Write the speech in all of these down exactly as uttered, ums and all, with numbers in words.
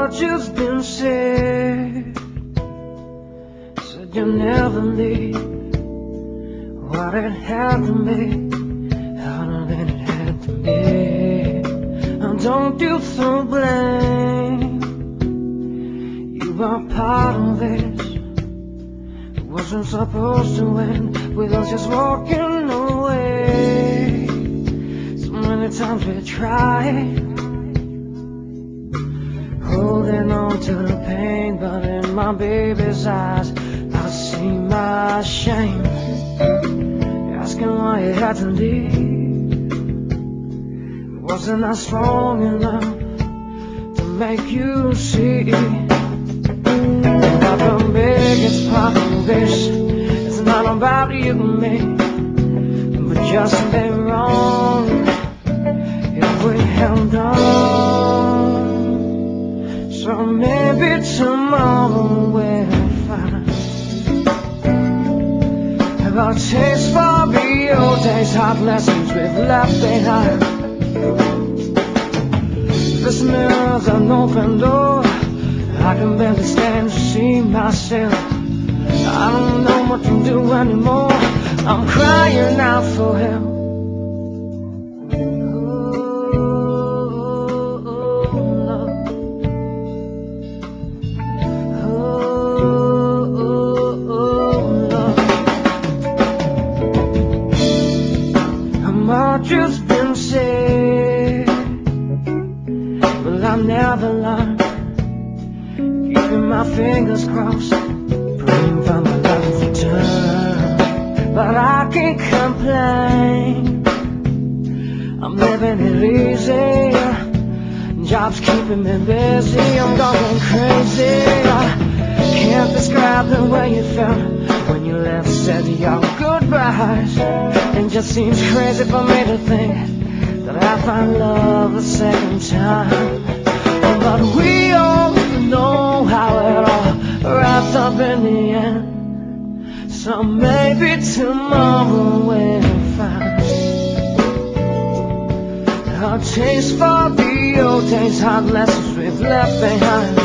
much has been said. Said you'll never leave. What it had to be, harder than it had to be. And don't you throw blame. You are part of this. It wasn't supposed to end with us just walking away. So many times we tried, holding on to the pain, but in my baby's eyes I see my shame. Asking why you had to leave. Wasn't I strong enough to make you see that the biggest part of this is not about you and me, but just be wrong if we held on. So maybe tomorrow we'll find our taste for the old days, hard lessons we've left behind. This mirror's an open door. I can barely stand to see myself. I don't know what to do anymore. I'm crying out for help. Just been said, but I never learned. Keeping my fingers crossed, praying for my love to turn. But I can't complain. I'm living it easy. Job's keeping me busy. I'm going crazy. I can't describe the way you felt when you left, said your goodbyes. It just seems crazy for me to think that I find love a second time. But we all know how it all wraps up in the end. So maybe tomorrow we'll find our taste for the old days, hard lessons we've left behind.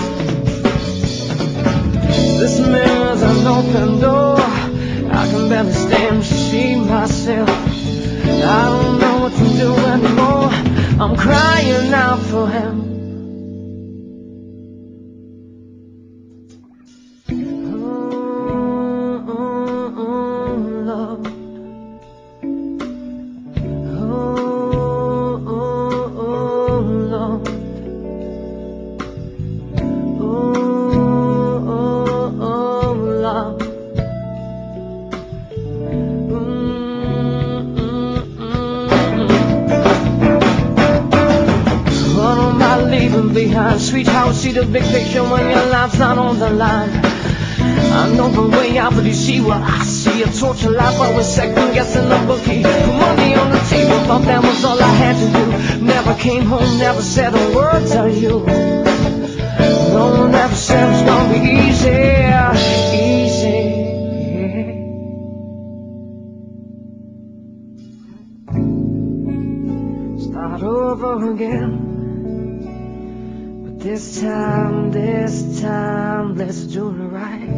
This mirror's an open door. I can barely stand to see myself. I don't know what to do anymore. I'm crying out for help. Oh, oh, oh, Lord. Oh, oh, oh, Lord. Oh, oh, oh, Lord. Leaving behind, sweetheart, see the big picture when your life's not on the line. I know the way out, but you see what I see. A torture life, I was second guessing the bookie. Put money on the table, thought that was all I had to do. Never came home, never said a word to you. No one ever said it's gonna be easy, easy. Start over again. This time, this time, let's do it right.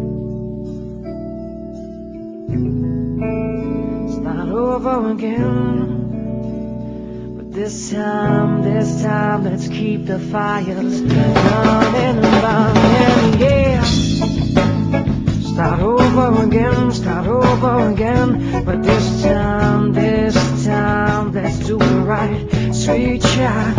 Start over again. But this time, this time, let's keep the fires burning and burning, yeah. Start over again, start over again. But this time, this time, let's do it right, sweet child.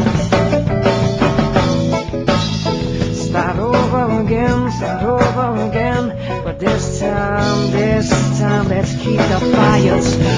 Start over again, start over again. But this time, this time, let's keep the fires